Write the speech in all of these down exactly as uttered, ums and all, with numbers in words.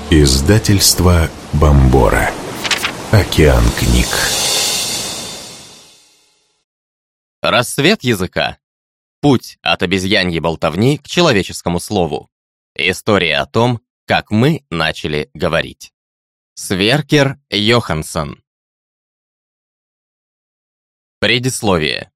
Издательство Бомбора. Океан книг. Рассвет языка. Путь от обезьяньей болтовни к человеческому слову. История о том, как мы начали говорить. Сверкер Йоханссон. Предисловие.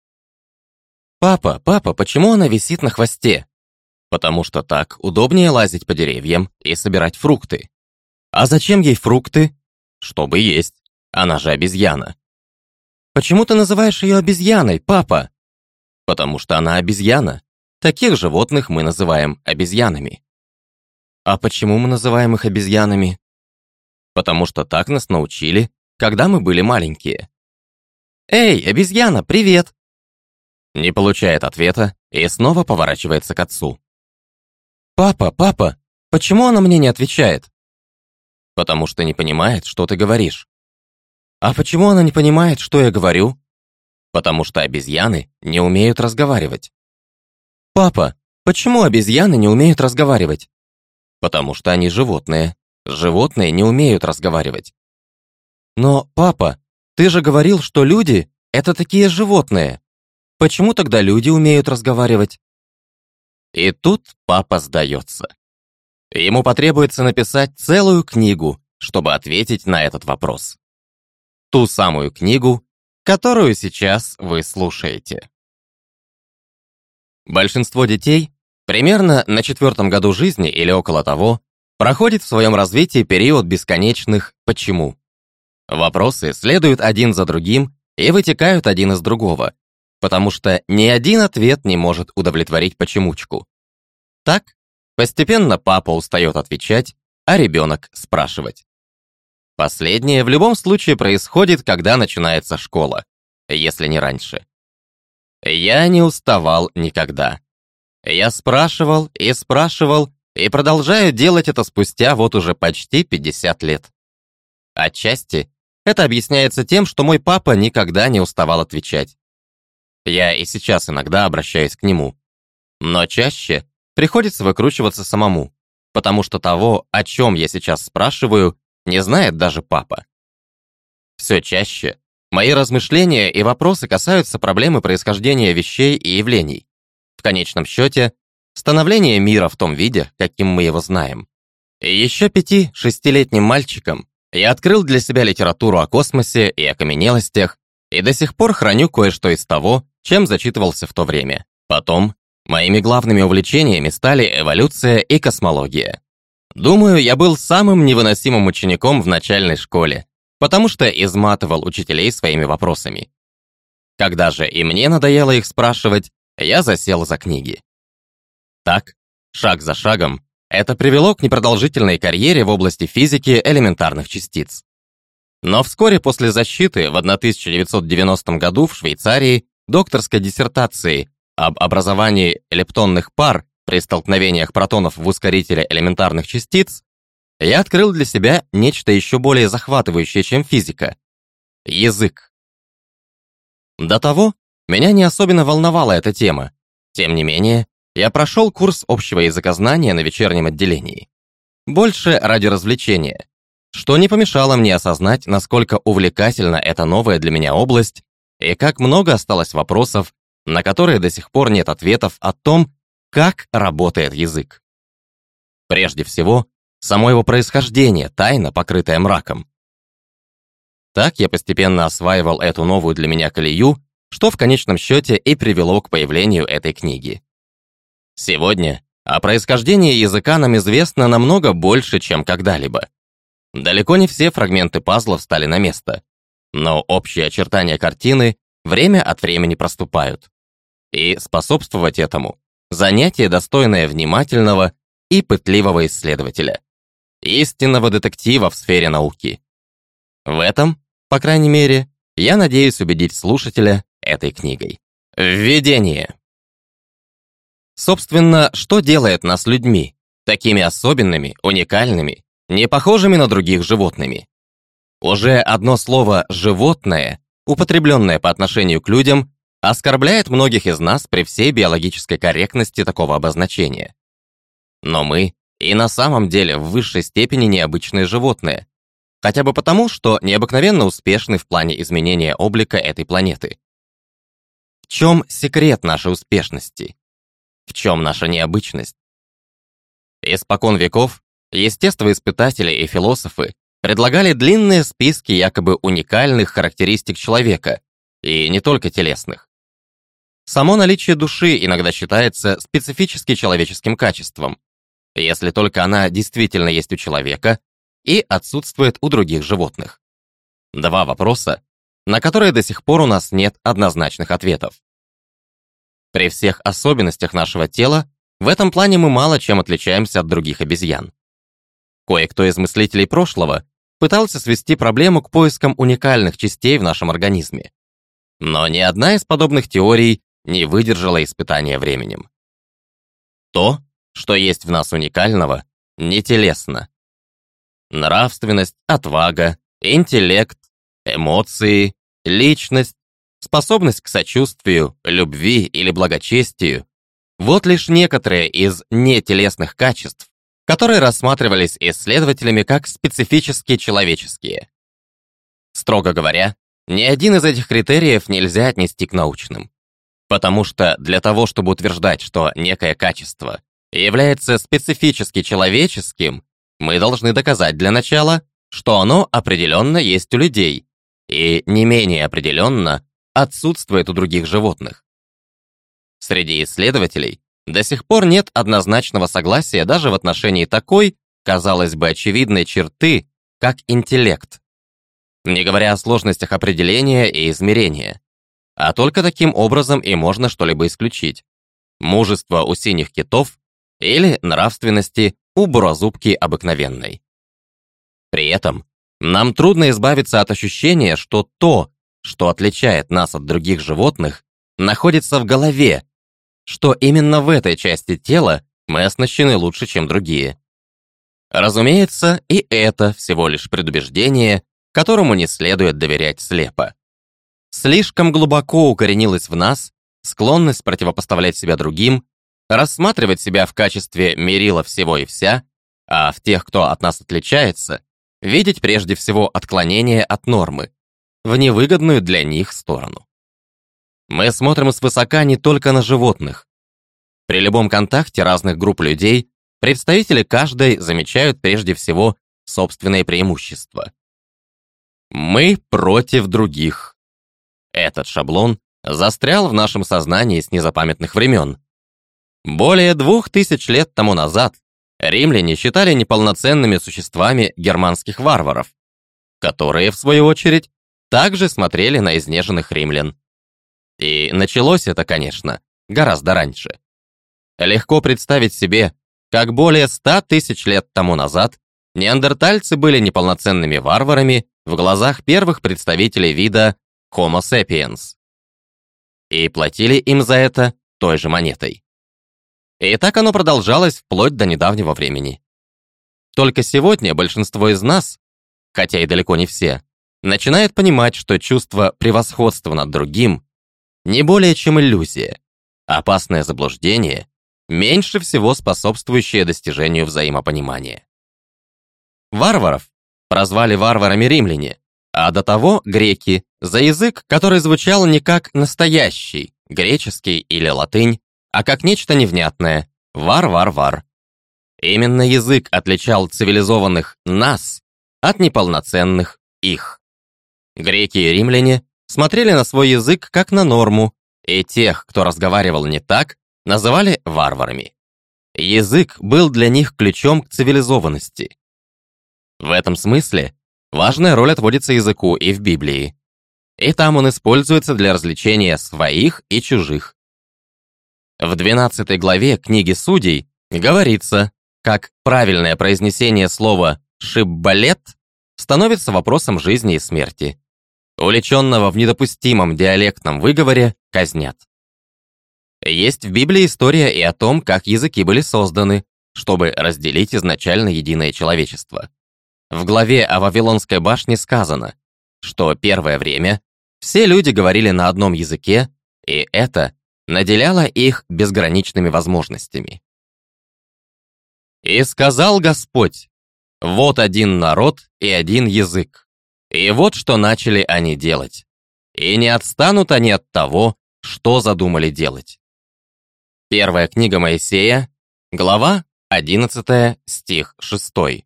«Папа, папа, почему она висит на хвосте?» «Потому что так удобнее лазить по деревьям и собирать фрукты». «А зачем ей фрукты?» «Чтобы есть. Она же обезьяна». «Почему ты называешь ее обезьяной, папа?» «Потому что она обезьяна. Таких животных мы называем обезьянами». «А почему мы называем их обезьянами?» «Потому что так нас научили, когда мы были маленькие». «Эй, обезьяна, привет!» Не получает ответа и снова поворачивается к отцу. «Папа, папа, почему она мне не отвечает?» «Потому что не понимает, что ты говоришь». «А почему она не понимает, что я говорю?» «Потому что обезьяны не умеют разговаривать». «Папа, почему обезьяны не умеют разговаривать?» «Потому что они животные. Животные не умеют разговаривать». «Но, папа, ты же говорил, что люди — это такие животные. Почему тогда люди умеют разговаривать?» И тут папа сдается. Ему потребуется написать целую книгу, чтобы ответить на этот вопрос. Ту самую книгу, которую сейчас вы слушаете. Большинство детей примерно на четвертом году жизни или около того проходит в своем развитии период бесконечных «почему?». Вопросы следуют один за другим и вытекают один из другого, потому что ни один ответ не может удовлетворить почемучку. Так, постепенно папа устает отвечать, а ребенок спрашивать. Последнее в любом случае происходит, когда начинается школа, если не раньше. Я не уставал никогда. Я спрашивал и спрашивал, и продолжаю делать это спустя вот уже почти пятьдесят лет. Отчасти это объясняется тем, что мой папа никогда не уставал отвечать. Я и сейчас иногда обращаюсь к нему. Но чаще приходится выкручиваться самому, потому что того, о чем я сейчас спрашиваю, не знает даже папа. Все чаще мои размышления и вопросы касаются проблемы происхождения вещей и явлений. В конечном счете, становления мира в том виде, каким мы его знаем. И еще пяти-шестилетним мальчиком я открыл для себя литературу о космосе и окаменелостях, и до сих пор храню кое-что из того, чем зачитывался в то время. Потом моими главными увлечениями стали эволюция и космология. Думаю, я был самым невыносимым учеником в начальной школе, потому что изматывал учителей своими вопросами. Когда же и мне надоело их спрашивать, я засел за книги. Так, шаг за шагом, это привело к непродолжительной карьере в области физики элементарных частиц. Но вскоре после защиты в тысяча девятьсот девяностом году в Швейцарии докторской диссертации об образовании лептонных пар при столкновениях протонов в ускорителе элементарных частиц я открыл для себя нечто еще более захватывающее, чем физика — язык. До того меня не особенно волновала эта тема. Тем не менее, я прошел курс общего языкознания на вечернем отделении. Больше ради развлечения, что не помешало мне осознать, насколько увлекательна эта новая для меня область и как много осталось вопросов, на которые до сих пор нет ответов о том, как работает язык. Прежде всего, само его происхождение, тайна, покрытая мраком. Так я постепенно осваивал эту новую для меня колею, что в конечном счете и привело к появлению этой книги. Сегодня о происхождении языка нам известно намного больше, чем когда-либо. Далеко не все фрагменты пазла встали на место, но общие очертания картины время от времени проступают. И способствовать этому — занятие, достойное внимательного и пытливого исследователя, истинного детектива в сфере науки. В этом, по крайней мере, я надеюсь убедить слушателя этой книгой. Введение. Собственно, что делает нас людьми, такими особенными, уникальными, не похожими на других животными? Уже одно слово «животное», употребленное по отношению к людям, оскорбляет многих из нас при всей биологической корректности такого обозначения. Но мы и на самом деле в высшей степени необычные животные, хотя бы потому, что необыкновенно успешны в плане изменения облика этой планеты. В чем секрет нашей успешности? В чем наша необычность? Испокон веков естествоиспытатели и философы предлагали длинные списки якобы уникальных характеристик человека, и не только телесных. Само наличие души иногда считается специфически человеческим качеством, если только она действительно есть у человека и отсутствует у других животных. Два вопроса, на которые до сих пор у нас нет однозначных ответов. При всех особенностях нашего тела, в этом плане мы мало чем отличаемся от других обезьян. Кое-кто из мыслителей прошлого пытался свести проблему к поискам уникальных частей в нашем организме. Но ни одна из подобных теорий не выдержала испытания временем. То, что есть в нас уникального, не телесно. Нравственность, отвага, интеллект, эмоции, личность, способность к сочувствию, любви или благочестию – вот лишь некоторые из нетелесных качеств, которые рассматривались исследователями как специфически человеческие. Строго говоря, ни один из этих критериев нельзя отнести к научным. Потому что для того, чтобы утверждать, что некое качество является специфически человеческим, мы должны доказать для начала, что оно определенно есть у людей и не менее определенно отсутствует у других животных. Среди исследователей до сих пор нет однозначного согласия даже в отношении такой, казалось бы, очевидной черты, как интеллект. Не говоря о сложностях определения и измерения. А только таким образом и можно что-либо исключить. Мужество у синих китов или нравственности у бурозубки обыкновенной. При этом нам трудно избавиться от ощущения, что то, что отличает нас от других животных, находится в голове, что именно в этой части тела мы оснащены лучше, чем другие. Разумеется, и это всего лишь предубеждение, которому не следует доверять слепо. Слишком глубоко укоренилась в нас склонность противопоставлять себя другим, рассматривать себя в качестве мерила всего и вся, а в тех, кто от нас отличается, видеть прежде всего отклонение от нормы, в невыгодную для них сторону. Мы смотрим свысока не только на животных. При любом контакте разных групп людей представители каждой замечают прежде всего собственные преимущества. Мы против других. Этот шаблон застрял в нашем сознании с незапамятных времен. Более двух тысяч лет тому назад римляне считали неполноценными существами германских варваров, которые, в свою очередь, также смотрели на изнеженных римлян. И началось это, конечно, гораздо раньше. Легко представить себе, как более ста тысяч лет тому назад неандертальцы были неполноценными варварами в глазах первых представителей вида Homo sapiens. И платили им за это той же монетой. И так оно продолжалось вплоть до недавнего времени. Только сегодня большинство из нас, хотя и далеко не все, начинает понимать, что чувство превосходства над другим не более чем иллюзия, опасное заблуждение, меньше всего способствующее достижению взаимопонимания. Варваров прозвали варварами римляне, а до того греки за язык, который звучал не как настоящий, греческий или латынь, а как нечто невнятное – вар-вар-вар. Именно язык отличал цивилизованных «нас» от неполноценных «их». Греки и римляне смотрели на свой язык как на норму, и тех, кто разговаривал не так, называли варварами. Язык был для них ключом к цивилизованности. В этом смысле важная роль отводится языку и в Библии. И там он используется для развлечения своих и чужих. В двенадцатой главе книги Судей говорится, как правильное произнесение слова «шиббалет» становится вопросом жизни и смерти. Уличенного в недопустимом диалектном выговоре казнят. Есть в Библии история и о том, как языки были созданы, чтобы разделить изначально единое человечество. В главе о Вавилонской башне сказано, что первое время все люди говорили на одном языке, и это наделяло их безграничными возможностями. «И сказал Господь, вот один народ и один язык. И вот что начали они делать. И не отстанут они от того, что задумали делать». Первая книга Моисея, глава одиннадцатая, стих шестой.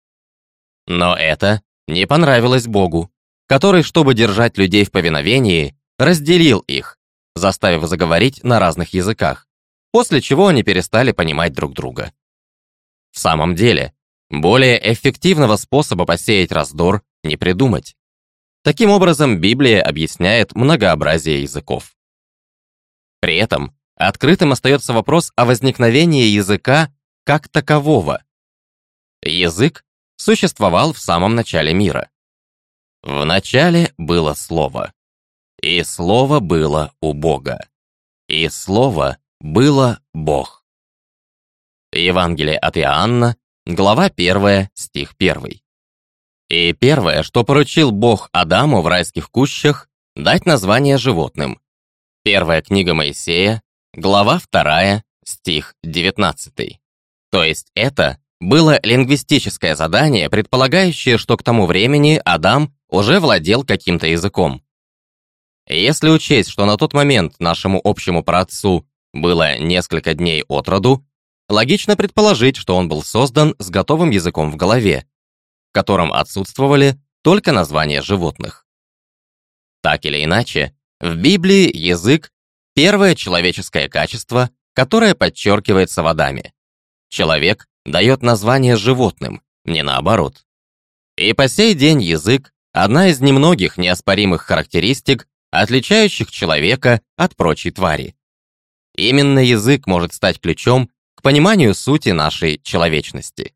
Но это не понравилось Богу, который, чтобы держать людей в повиновении, разделил их, заставив заговорить на разных языках, после чего они перестали понимать друг друга. В самом деле, более эффективного способа посеять раздор не придумать. Таким образом, Библия объясняет многообразие языков. При этом открытым остается вопрос о возникновении языка как такового. Язык существовал в самом начале мира. В начале было Слово, и Слово было у Бога, и Слово было Бог. Евангелие от Иоанна, глава первая, стих первый. И первое, что поручил Бог Адаму в райских кущах, дать название животным. Первая книга Моисея, глава вторая, стих девятнадцатый. То есть это было лингвистическое задание, предполагающее, что к тому времени Адам уже владел каким-то языком. Если учесть, что на тот момент нашему общему праотцу было несколько дней от роду, логично предположить, что он был создан с готовым языком в голове, в котором отсутствовали только названия животных. Так или иначе, в Библии язык — первое человеческое качество, которое подчеркивается в Адаме. Человек дает название животным, не наоборот. И по сей день язык — одна из немногих неоспоримых характеристик, отличающих человека от прочей твари. Именно язык может стать ключом к пониманию сути нашей человечности.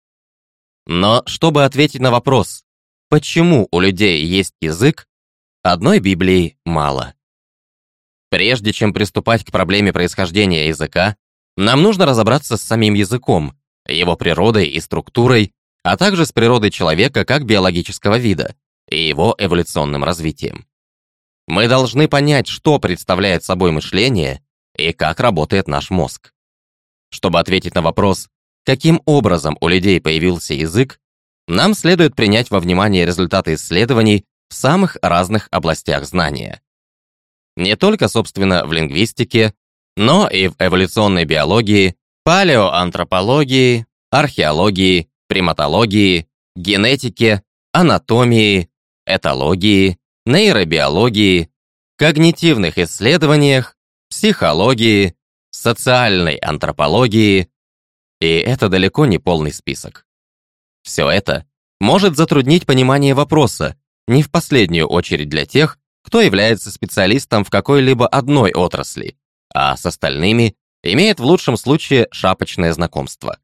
Но чтобы ответить на вопрос, почему у людей есть язык, одной Библии мало. Прежде чем приступать к проблеме происхождения языка, нам нужно разобраться с самим языком, его природой и структурой, а также с природой человека как биологического вида и его эволюционным развитием. Мы должны понять, что представляет собой мышление и как работает наш мозг. Чтобы ответить на вопрос, каким образом у людей появился язык, нам следует принять во внимание результаты исследований в самых разных областях знания. Не только, собственно, в лингвистике, но и в эволюционной биологии, палеоантропологии, археологии, приматологии, генетике, анатомии, этологии, нейробиологии, когнитивных исследованиях, психологии, социальной антропологии, и это далеко не полный список. Все это может затруднить понимание вопроса, не в последнюю очередь для тех, кто является специалистом в какой-либо одной отрасли, а с остальными имеет в лучшем случае шапочное знакомство.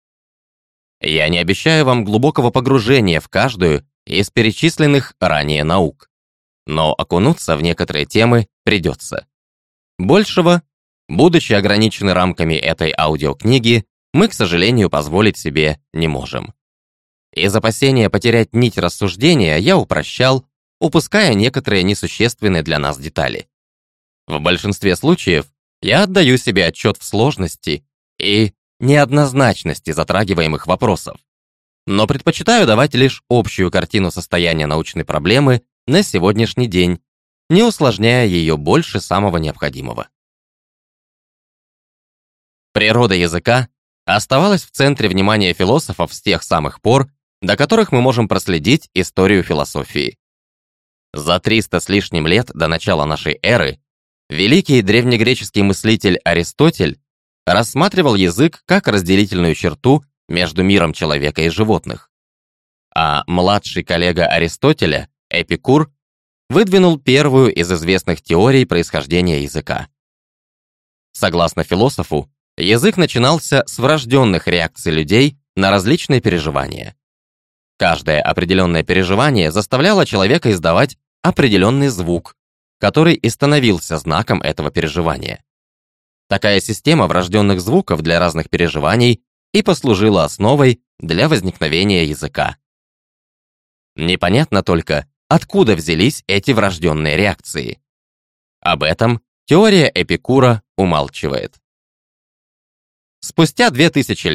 Я не обещаю вам глубокого погружения в каждую из перечисленных ранее наук, но окунуться в некоторые темы придется. Большего, будучи ограничены рамками этой аудиокниги, мы, к сожалению, позволить себе не можем. Из опасения потерять нить рассуждения я упрощал, упуская некоторые несущественные для нас детали. В большинстве случаев я отдаю себе отчет в сложности и неоднозначности затрагиваемых вопросов, но предпочитаю давать лишь общую картину состояния научной проблемы на сегодняшний день, не усложняя ее больше самого необходимого. Природа языка оставалась в центре внимания философов с тех самых пор, до которых мы можем проследить историю философии. За триста с лишним лет до начала нашей эры великий древнегреческий мыслитель Аристотель рассматривал язык как разделительную черту между миром человека и животных. А младший коллега Аристотеля, Эпикур, выдвинул первую из известных теорий происхождения языка. Согласно философу, язык начинался с врожденных реакций людей на различные переживания. Каждое определенное переживание заставляло человека издавать определенный звук, который и становился знаком этого переживания. Такая система врожденных звуков для разных переживаний и послужила основой для возникновения языка. Непонятно только, откуда взялись эти врожденные реакции. Об этом теория Эпикура умалчивает. Спустя две тысячи лет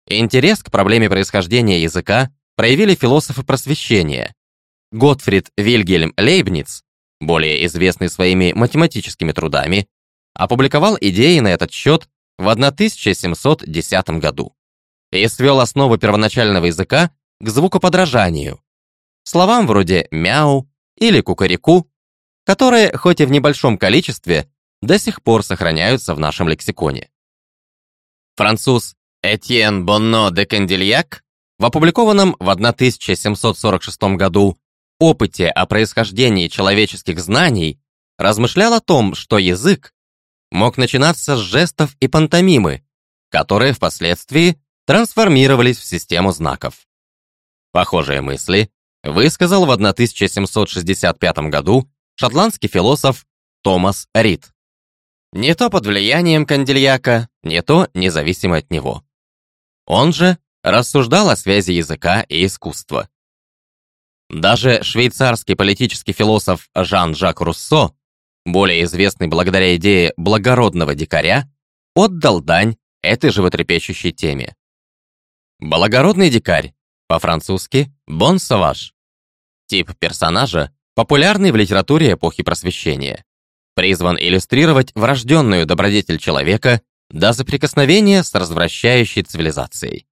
интерес к проблеме происхождения языка проявили философы просвещения. Готфрид Вильгельм Лейбниц, более известный своими математическими трудами, опубликовал идеи на этот счет в тысяча семьсот десятом году и свел основу первоначального языка к звукоподражанию, словам вроде «мяу» или «кукареку», которые, хоть и в небольшом количестве, до сих пор сохраняются в нашем лексиконе. Француз Этьен Бонно де Кандильяк в опубликованном в тысяча семьсот сорок шестом году опыте о происхождении человеческих знаний размышлял о том, что язык мог начинаться с жестов и пантомимы, которые впоследствии трансформировались в систему знаков. Похожие мысли высказал в тысяча семьсот шестьдесят пятом году шотландский философ Томас Рид. Не то под влиянием Кандильяка, не то независимо от него. Он же рассуждал о связи языка и искусства. Даже швейцарский политический философ Жан-Жак Руссо, более известный благодаря идее благородного дикаря, отдал дань этой животрепещущей теме. Благородный дикарь, по-французски «bon sauvage». Тип персонажа, популярный в литературе эпохи Просвещения, призван иллюстрировать врожденную добродетель человека до соприкосновения с развращающей цивилизацией.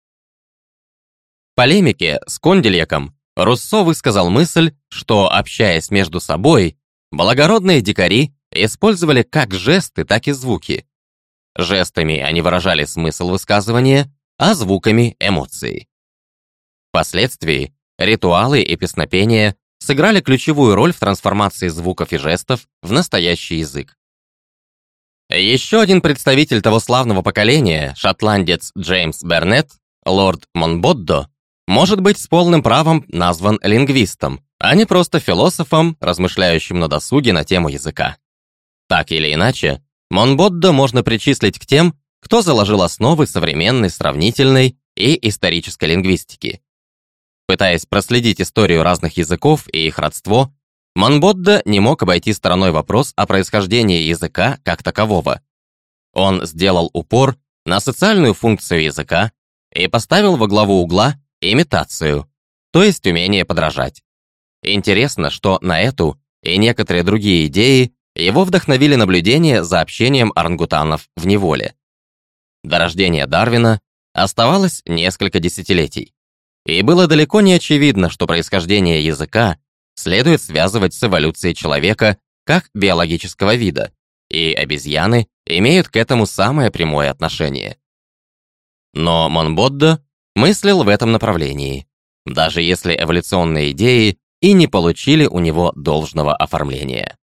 В полемике с Кондильяком Руссо высказал мысль, что, общаясь между собой, благородные дикари использовали как жесты, так и звуки. Жестами они выражали смысл высказывания, а звуками — эмоции. Впоследствии ритуалы и песнопения сыграли ключевую роль в трансформации звуков и жестов в настоящий язык. Еще один представитель того славного поколения, шотландец Джеймс Бернетт, лорд Монбоддо, может быть с полным правом назван лингвистом, а не просто философом, размышляющим на досуге на тему языка. Так или иначе, Монбоддо можно причислить к тем, кто заложил основы современной сравнительной и исторической лингвистики. Пытаясь проследить историю разных языков и их родство, Монбоддо не мог обойти стороной вопрос о происхождении языка как такового. Он сделал упор на социальную функцию языка и поставил во главу угла имитацию, то есть умение подражать. Интересно, что на эту и некоторые другие идеи его вдохновили наблюдения за общением орангутанов в неволе. До рождения Дарвина оставалось несколько десятилетий, и было далеко не очевидно, что происхождение языка следует связывать с эволюцией человека как биологического вида, и обезьяны имеют к этому самое прямое отношение. Но Монбоддо мыслил в этом направлении, даже если эволюционные идеи и не получили у него должного оформления.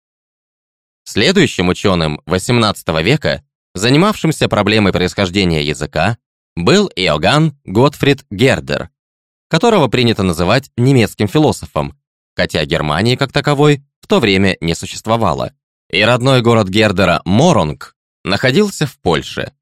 Следующим ученым восемнадцатого века, занимавшимся проблемой происхождения языка, был Иоганн Готфрид Гердер, которого принято называть немецким философом, хотя Германии как таковой в то время не существовало, и родной город Гердера Моронг находился в Польше.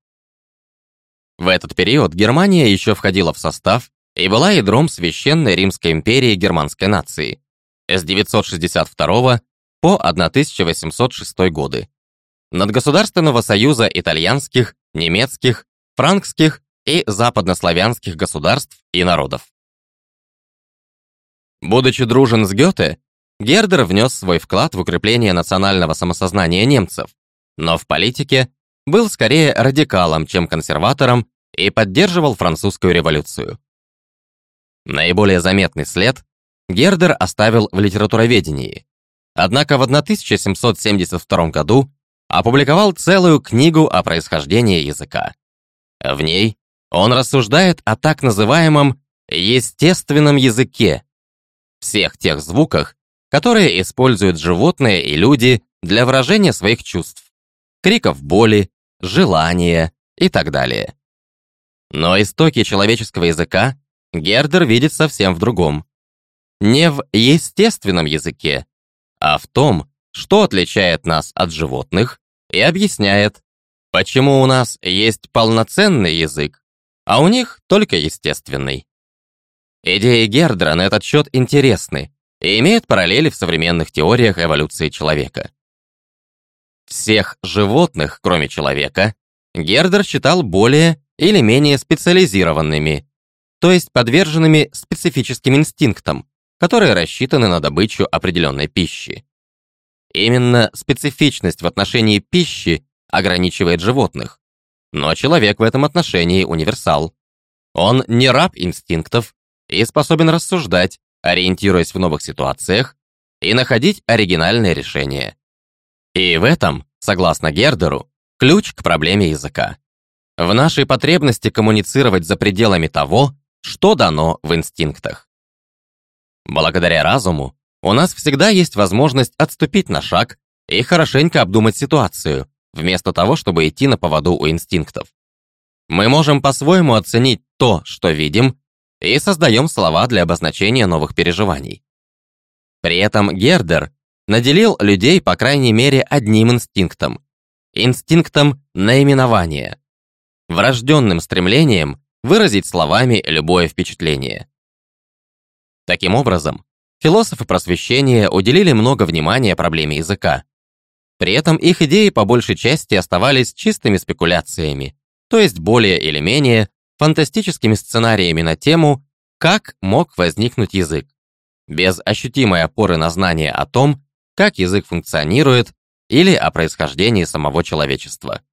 В этот период Германия еще входила в состав и была ядром Священной Римской империи германской нации с девятьсот шестьдесят второго по тысяча восемьсот шестой годы, надгосударственного союза итальянских, немецких, франкских и западнославянских государств и народов. Будучи дружен с Гёте, Гердер внес свой вклад в укрепление национального самосознания немцев, но в политике был скорее радикалом, чем консерватором, и поддерживал французскую революцию. Наиболее заметный след Гердер оставил в литературоведении, однако в тысяча семьсот семьдесят втором году опубликовал целую книгу о происхождении языка. В ней он рассуждает о так называемом естественном языке, всех тех звуках, которые используют животные и люди для выражения своих чувств, криков боли, желания и так далее. Но истоки человеческого языка Гердер видит совсем в другом. Не в естественном языке, а в том, что отличает нас от животных, и объясняет, почему у нас есть полноценный язык, а у них только естественный. Идеи Гердера на этот счет интересны и имеют параллели в современных теориях эволюции человека. Всех животных, кроме человека, Гердер считал более или менее специализированными, то есть подверженными специфическим инстинктам, которые рассчитаны на добычу определенной пищи. Именно специфичность в отношении пищи ограничивает животных, но человек в этом отношении универсал. Он не раб инстинктов и способен рассуждать, ориентируясь в новых ситуациях, и находить оригинальные решения. И в этом, согласно Гердеру, ключ к проблеме языка. В нашей потребности коммуницировать за пределами того, что дано в инстинктах. Благодаря разуму у нас всегда есть возможность отступить на шаг и хорошенько обдумать ситуацию, вместо того, чтобы идти на поводу у инстинктов. Мы можем по-своему оценить то, что видим, и создаем слова для обозначения новых переживаний. При этом Гердер наделил людей по крайней мере одним инстинктом – инстинктом наименования, врожденным стремлением выразить словами любое впечатление. Таким образом, философы просвещения уделили много внимания проблеме языка. При этом их идеи по большей части оставались чистыми спекуляциями, то есть более или менее фантастическими сценариями на тему, как мог возникнуть язык, без ощутимой опоры на знание о том, как язык функционирует или о происхождении самого человечества.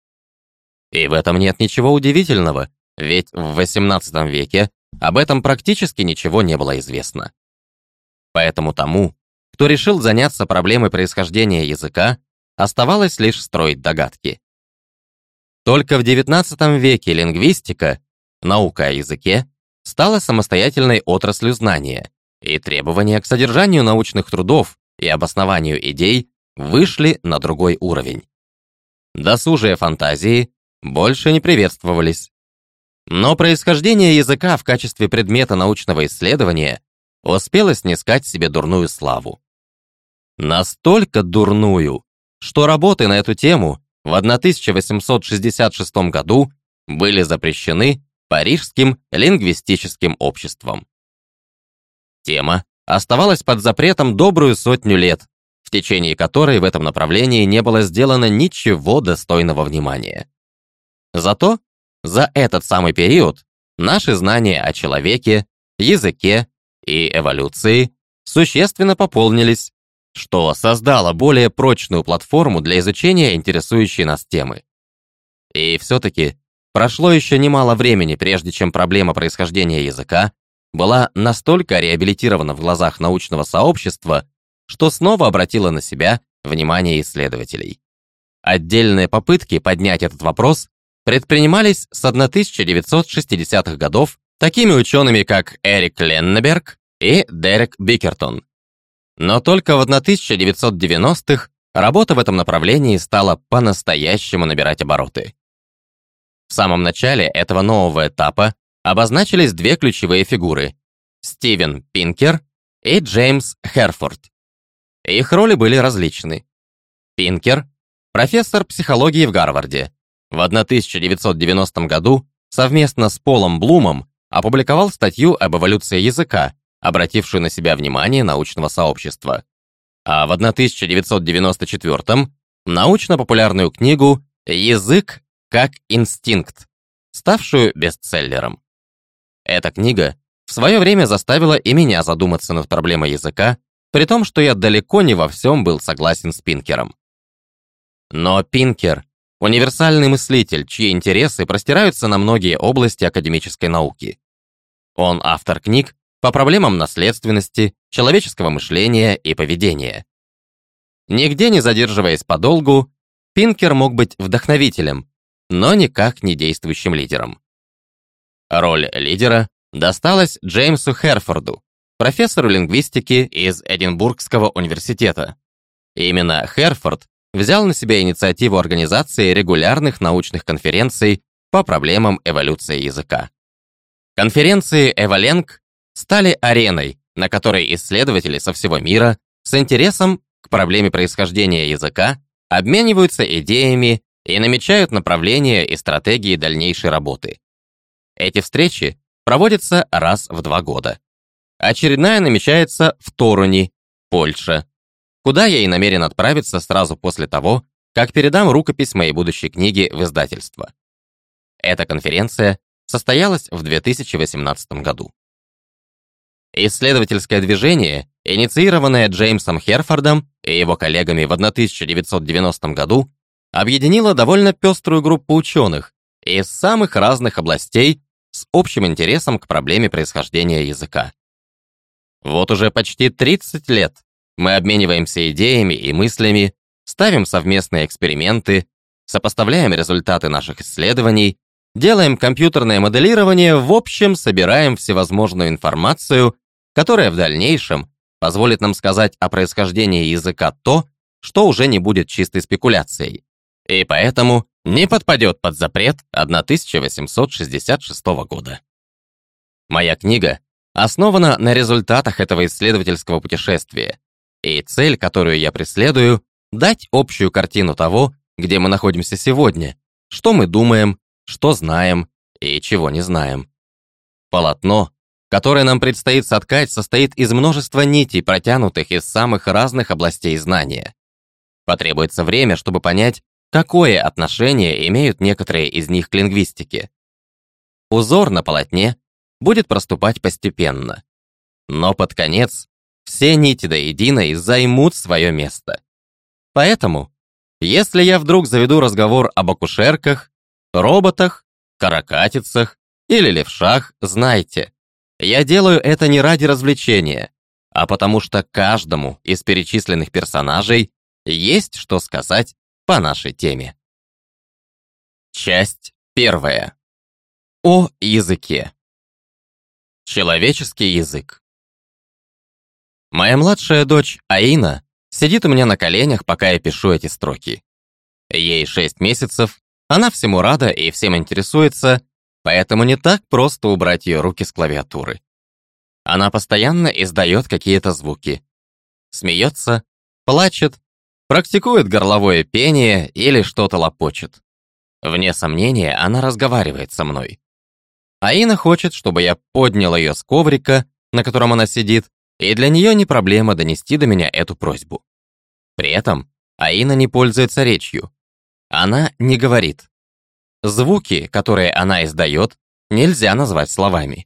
И в этом нет ничего удивительного, ведь в восемнадцатом веке об этом практически ничего не было известно. Поэтому тому, кто решил заняться проблемой происхождения языка, оставалось лишь строить догадки. Только в девятнадцатом веке лингвистика, наука о языке, стала самостоятельной отраслью знания, и требования к содержанию научных трудов и обоснованию идей вышли на другой уровень. Досужие фантазии больше не приветствовались. Но происхождение языка в качестве предмета научного исследования успело снискать себе дурную славу. Настолько дурную, что работы на эту тему в тысяча восемьсот шестьдесят шестом году были запрещены Парижским лингвистическим обществом. Тема оставалась под запретом добрую сотню лет, в течение которой в этом направлении не было сделано ничего достойного внимания. Зато за этот самый период наши знания о человеке, языке и эволюции существенно пополнились, что создало более прочную платформу для изучения интересующей нас темы. И все-таки прошло еще немало времени, прежде чем проблема происхождения языка была настолько реабилитирована в глазах научного сообщества, что снова обратила на себя внимание исследователей. Отдельные попытки поднять этот вопрос предпринимались с тысяча девятьсот шестидесятых годов такими учеными, как Эрик Леннеберг и Дерек Бикертон. Но только в тысяча девятьсот девяностых работа в этом направлении стала по-настоящему набирать обороты. В самом начале этого нового этапа обозначились две ключевые фигуры – Стивен Пинкер и Джеймс Херфорд. Их роли были различны. Пинкер – профессор психологии в Гарварде. В тысяча девятьсот девяностом году совместно с Полом Блумом опубликовал статью об эволюции языка, обратившую на себя внимание научного сообщества. А в тысяча девятьсот девяносто четвёртом научно-популярную книгу «Язык как инстинкт», ставшую бестселлером. Эта книга в свое время заставила и меня задуматься над проблемой языка, при том, что я далеко не во всем был согласен с Пинкером. Но Пинкер — универсальный мыслитель, чьи интересы простираются на многие области академической науки. Он автор книг по проблемам наследственности, человеческого мышления и поведения. Нигде не задерживаясь подолгу, Пинкер мог быть вдохновителем, но никак не действующим лидером. Роль лидера досталась Джеймсу Херфорду, профессору лингвистики из Эдинбургского университета. Именно Херфорд взял на себя инициативу организации регулярных научных конференций по проблемам эволюции языка. Конференции «Эволенг» стали ареной, на которой исследователи со всего мира с интересом к проблеме происхождения языка обмениваются идеями и намечают направления и стратегии дальнейшей работы. Эти встречи проводятся раз в два года. Очередная намечается в Торуни, Польша, куда я и намерен отправиться сразу после того, как передам рукопись моей будущей книги в издательство. Эта конференция состоялась в две тысячи восемнадцатом году. Исследовательское движение, инициированное Джеймсом Херфордом и его коллегами в тысяча девятьсот девяностом году, объединило довольно пеструю группу ученых из самых разных областей с общим интересом к проблеме происхождения языка. Вот уже почти тридцать лет мы обмениваемся идеями и мыслями, ставим совместные эксперименты, сопоставляем результаты наших исследований, делаем компьютерное моделирование, в общем, собираем всевозможную информацию, которая в дальнейшем позволит нам сказать о происхождении языка то, что уже не будет чистой спекуляцией, и поэтому не подпадет под запрет тысяча восемьсот шестьдесят шестого года. Моя книга основана на результатах этого исследовательского путешествия, и цель, которую я преследую, дать общую картину того, где мы находимся сегодня, что мы думаем, что знаем и чего не знаем. Полотно, которое нам предстоит соткать, состоит из множества нитей, протянутых из самых разных областей знания. Потребуется время, чтобы понять, какое отношение имеют некоторые из них к лингвистике. Узор на полотне будет проступать постепенно, но под конец все нити до единой займут свое место. Поэтому, если я вдруг заведу разговор об акушерках, роботах, каракатицах или левшах, знайте, я делаю это не ради развлечения, а потому что каждому из перечисленных персонажей есть что сказать по нашей теме. Часть первая. О языке. Человеческий язык. Моя младшая дочь Аина сидит у меня на коленях, пока я пишу эти строки. Ей шесть месяцев, она всему рада и всем интересуется, поэтому не так просто убрать ее руки с клавиатуры. Она постоянно издает какие-то звуки. Смеется, плачет, практикует горловое пение или что-то лопочет. Вне сомнения, она разговаривает со мной. Аина хочет, чтобы я поднял ее с коврика, на котором она сидит, и для нее не проблема донести до меня эту просьбу. При этом Аина не пользуется речью. Она не говорит. Звуки, которые она издает, нельзя назвать словами.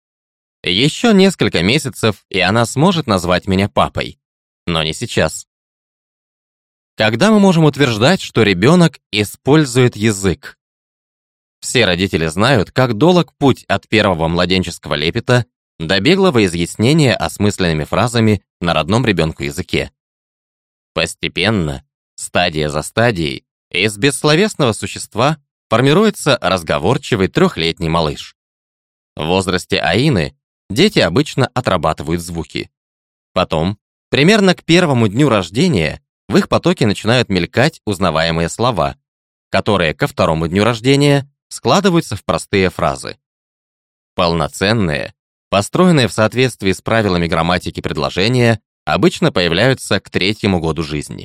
Еще несколько месяцев, и она сможет назвать меня папой. Но не сейчас. Когда мы можем утверждать, что ребенок использует язык? Все родители знают, как долг путь от первого младенческого лепета до беглого изъяснения осмысленными фразами на родном ребенку языке. Постепенно, стадия за стадией, из бессловесного существа формируется разговорчивый трехлетний малыш. В возрасте Аины дети обычно отрабатывают звуки. Потом, примерно к первому дню рождения, в их потоке начинают мелькать узнаваемые слова, которые ко второму дню рождения складываются в простые фразы. Полноценные, построенные в соответствии с правилами грамматики предложения, обычно появляются к третьему году жизни.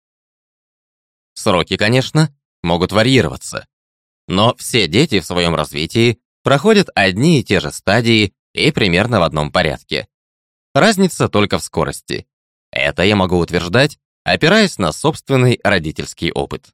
Сроки, конечно, могут варьироваться, но все дети в своем развитии проходят одни и те же стадии и примерно в одном порядке. Разница только в скорости. Это я могу утверждать, опираясь на собственный родительский опыт.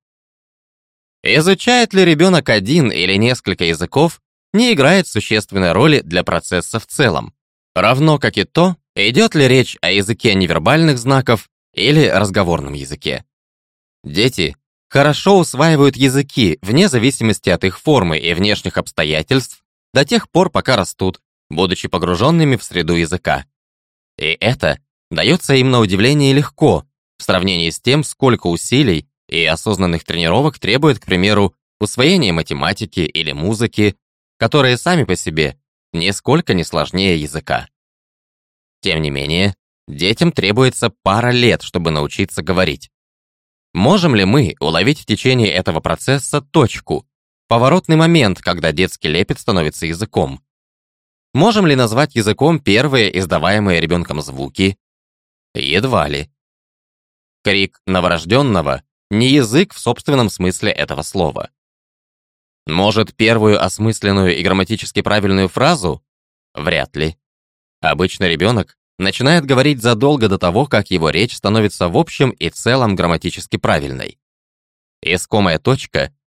Изучает ли ребенок один или несколько языков, не играет существенной роли для процесса в целом, равно как и то, идет ли речь о языке невербальных знаков или разговорном языке. Дети хорошо усваивают языки вне зависимости от их формы и внешних обстоятельств до тех пор, пока растут, будучи погруженными в среду языка. И это дается им на удивление легко, в сравнении с тем, сколько усилий и осознанных тренировок требует, к примеру, усвоение математики или музыки, которые сами по себе нисколько не сложнее языка. Тем не менее, детям требуется пара лет, чтобы научиться говорить. Можем ли мы уловить в течение этого процесса точку, поворотный момент, когда детский лепет становится языком? Можем ли назвать языком первые издаваемые ребенком звуки? Едва ли. Крик новорожденного не язык в собственном смысле этого слова. Может, первую осмысленную и грамматически правильную фразу? Вряд ли. Обычно ребенок начинает говорить задолго до того, как его речь становится в общем и целом грамматически правильной. Искомая точка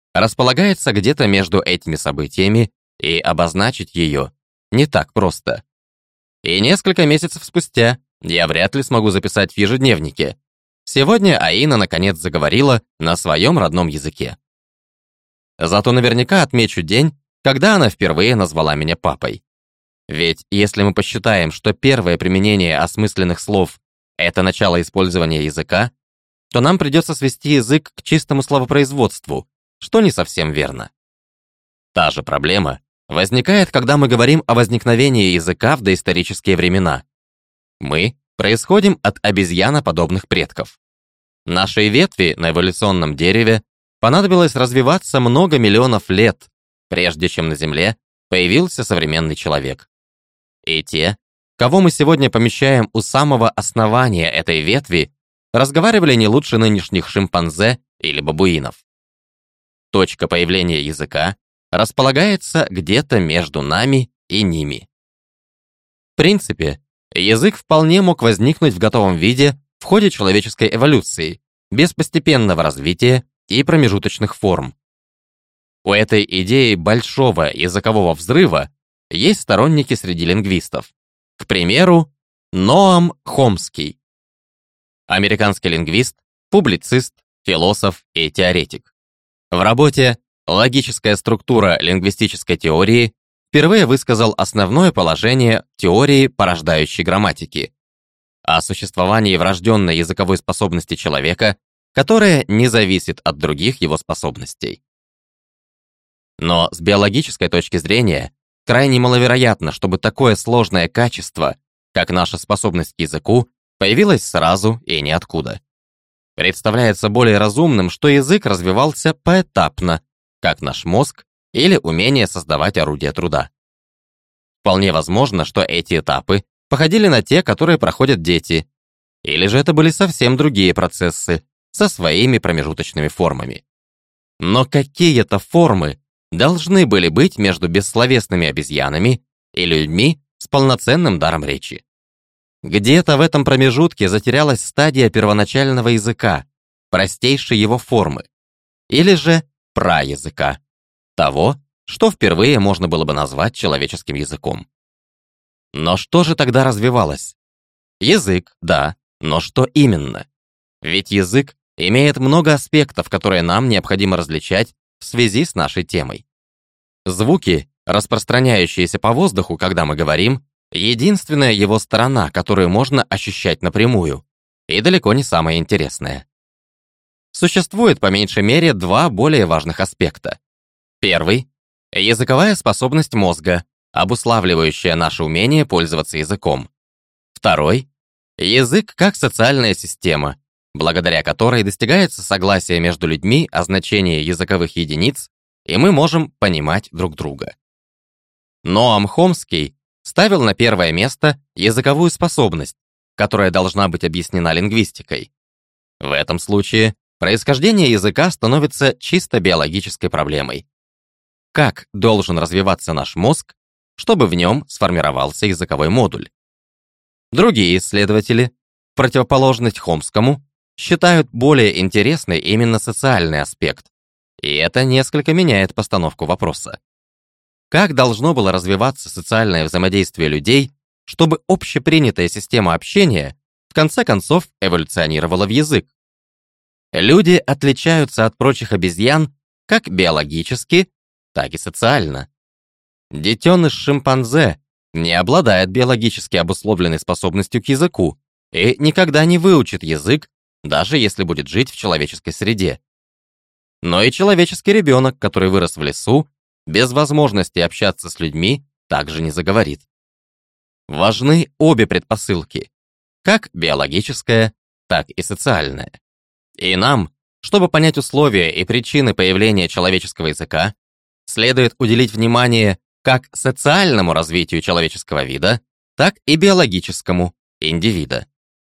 располагается где-то между этими событиями, и обозначить ее не так просто. И несколько месяцев спустя я вряд ли смогу записать в ежедневнике: сегодня Аина наконец заговорила на своем родном языке. Зато наверняка отмечу день, когда она впервые назвала меня папой. Ведь если мы посчитаем, что первое применение осмысленных слов — это начало использования языка, то нам придется свести язык к чистому словопроизводству, что не совсем верно. Та же проблема возникает, когда мы говорим о возникновении языка в доисторические времена. Мы происходим от обезьяноподобных предков. Нашей ветви на эволюционном дереве понадобилось развиваться много миллионов лет, прежде чем на Земле появился современный человек. И те, кого мы сегодня помещаем у самого основания этой ветви, разговаривали не лучше нынешних шимпанзе или бабуинов. Точка появления языка располагается где-то между нами и ними. В принципе, язык вполне мог возникнуть в готовом виде в ходе человеческой эволюции, без постепенного развития и промежуточных форм. У этой идеи большого языкового взрыва есть сторонники среди лингвистов. К примеру, Ноам Хомский. Американский лингвист, публицист, философ и теоретик. В работе «Логическая структура лингвистической теории» впервые высказал основное положение теории порождающей грамматики о существовании врожденной языковой способности человека, которая не зависит от других его способностей. Но с биологической точки зрения крайне маловероятно, чтобы такое сложное качество, как наша способность к языку, появилось сразу и ниоткуда. Представляется более разумным, что язык развивался поэтапно, как наш мозг или умение создавать орудия труда. Вполне возможно, что эти этапы походили на те, которые проходят дети, или же это были совсем другие процессы со своими промежуточными формами. Но какие-то формы должны были быть между бессловесными обезьянами и людьми с полноценным даром речи. Где-то в этом промежутке затерялась стадия первоначального языка, простейшей его формы, или же праязыка, того, что впервые можно было бы назвать человеческим языком. Но что же тогда развивалось? Язык, да, но что именно? Ведь язык имеет много аспектов, которые нам необходимо различать в связи с нашей темой. Звуки, распространяющиеся по воздуху, когда мы говорим, единственная его сторона, которую можно ощущать напрямую, и далеко не самая интересная. Существует по меньшей мере два более важных аспекта. Первый — языковая способность мозга, обуславливающая наше умение пользоваться языком. Второй — язык как социальная система, благодаря которой достигается согласие между людьми о значении языковых единиц, и мы можем понимать друг друга. Ноам Хомский ставил на первое место языковую способность, которая должна быть объяснена лингвистикой. В этом случае происхождение языка становится чисто биологической проблемой. Как должен развиваться наш мозг, чтобы в нем сформировался языковой модуль? Другие исследователи, в противоположность Хомскому, считают более интересной именно социальный аспект, и это несколько меняет постановку вопроса. Как должно было развиваться социальное взаимодействие людей, чтобы общепринятая система общения в конце концов эволюционировала в язык? Люди отличаются от прочих обезьян как биологически, так и социально. Детеныш шимпанзе не обладает биологически обусловленной способностью к языку и никогда не выучит язык, даже если будет жить в человеческой среде. Но и человеческий ребенок, который вырос в лесу, без возможности общаться с людьми, также не заговорит. Важны обе предпосылки, как биологическая, так и социальная. И нам, чтобы понять условия и причины появления человеческого языка, следует уделить внимание как социальному развитию человеческого вида, так и биологическому индивида.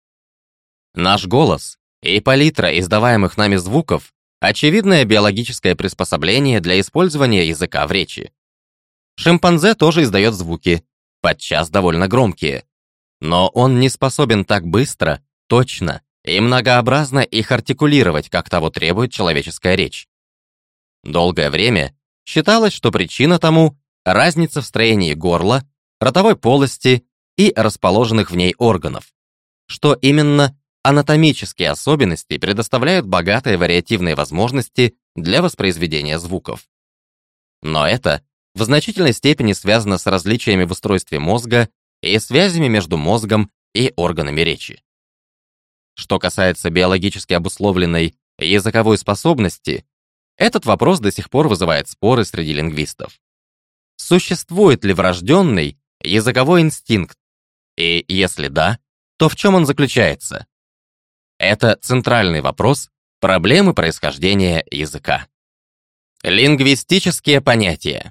Наш голос и палитра издаваемых нами звуков — очевидное биологическое приспособление для использования языка в речи. Шимпанзе тоже издает звуки, подчас довольно громкие, но он не способен так быстро, точно и многообразно их артикулировать, как того требует человеческая речь. Долгое время считалось, что причина тому – разница в строении горла, ротовой полости и расположенных в ней органов, что именно анатомические особенности предоставляют богатые вариативные возможности для воспроизведения звуков. Но это в значительной степени связано с различиями в устройстве мозга и связями между мозгом и органами речи. Что касается биологически обусловленной языковой способности, этот вопрос до сих пор вызывает споры среди лингвистов. Существует ли врожденный языковой инстинкт? И если да, то в чем он заключается? Это центральный вопрос проблемы происхождения языка. Лингвистические понятия.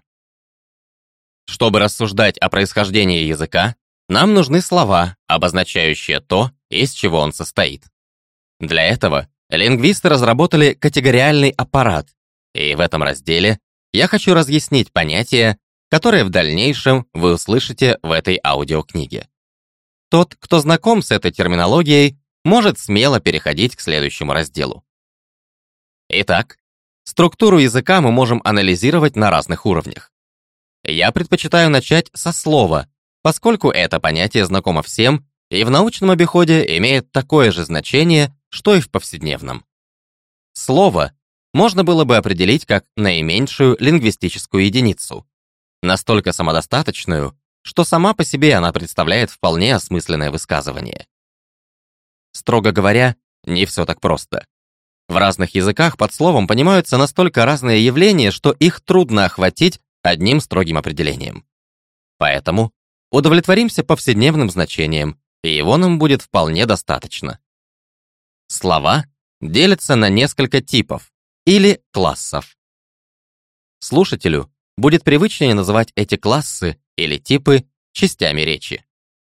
Чтобы рассуждать о происхождении языка, нам нужны слова, обозначающие то, из чего он состоит. Для этого лингвисты разработали категориальный аппарат, и в этом разделе я хочу разъяснить понятия, которые в дальнейшем вы услышите в этой аудиокниге. Тот, кто знаком с этой терминологией, может смело переходить к следующему разделу. Итак, структуру языка мы можем анализировать на разных уровнях. Я предпочитаю начать со слова, поскольку это понятие знакомо всем и в научном обиходе имеет такое же значение, что и в повседневном. Слово можно было бы определить как наименьшую лингвистическую единицу, настолько самодостаточную, что сама по себе она представляет вполне осмысленное высказывание. Строго говоря, не все так просто. В разных языках под словом понимаются настолько разные явления, что их трудно охватить одним строгим определением. Поэтому удовлетворимся повседневным значением, и его нам будет вполне достаточно. Слова делятся на несколько типов или классов. Слушателю будет привычнее называть эти классы или типы частями речи.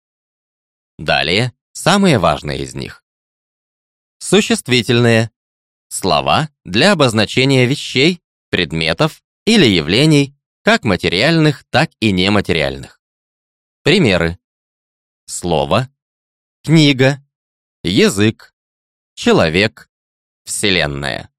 Далее самые важные из них. Существительные – слова для обозначения вещей, предметов или явлений, как материальных, так и нематериальных. Примеры. Слово, книга, язык, человек, вселенная.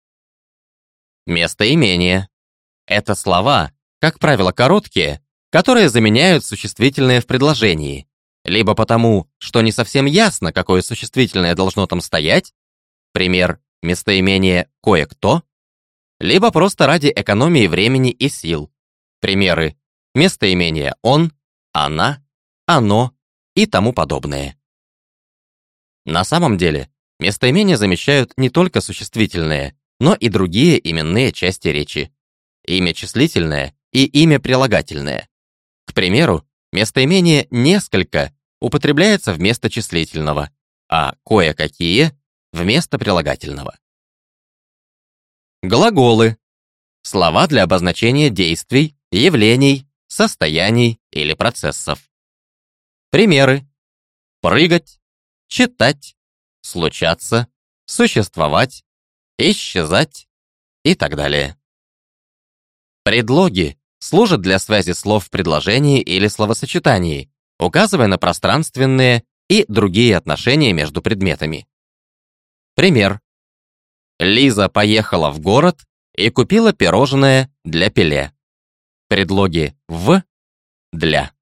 Местоимения – это слова, как правило, короткие, которые заменяют существительное в предложении, либо потому, что не совсем ясно, какое существительное должно там стоять, пример местоимение «кое-кто», либо просто ради экономии времени и сил, примеры местоимения «он», «она», «оно» и тому подобное. На самом деле, местоимения замещают не только существительные, но и другие именные части речи, имя числительное и имя прилагательное. К примеру, местоимение «несколько» употребляется вместо числительного, а «кое-какие» вместо прилагательного. Глаголы – слова для обозначения действий, явлений, состояний или процессов. Примеры: прыгать, читать, случаться, существовать, исчезать и так далее. Предлоги служат для связи слов в предложении или словосочетании, указывая на пространственные и другие отношения между предметами. Пример: Лиза поехала в город и купила пирожное для Пеле. Предлоги «в», «для».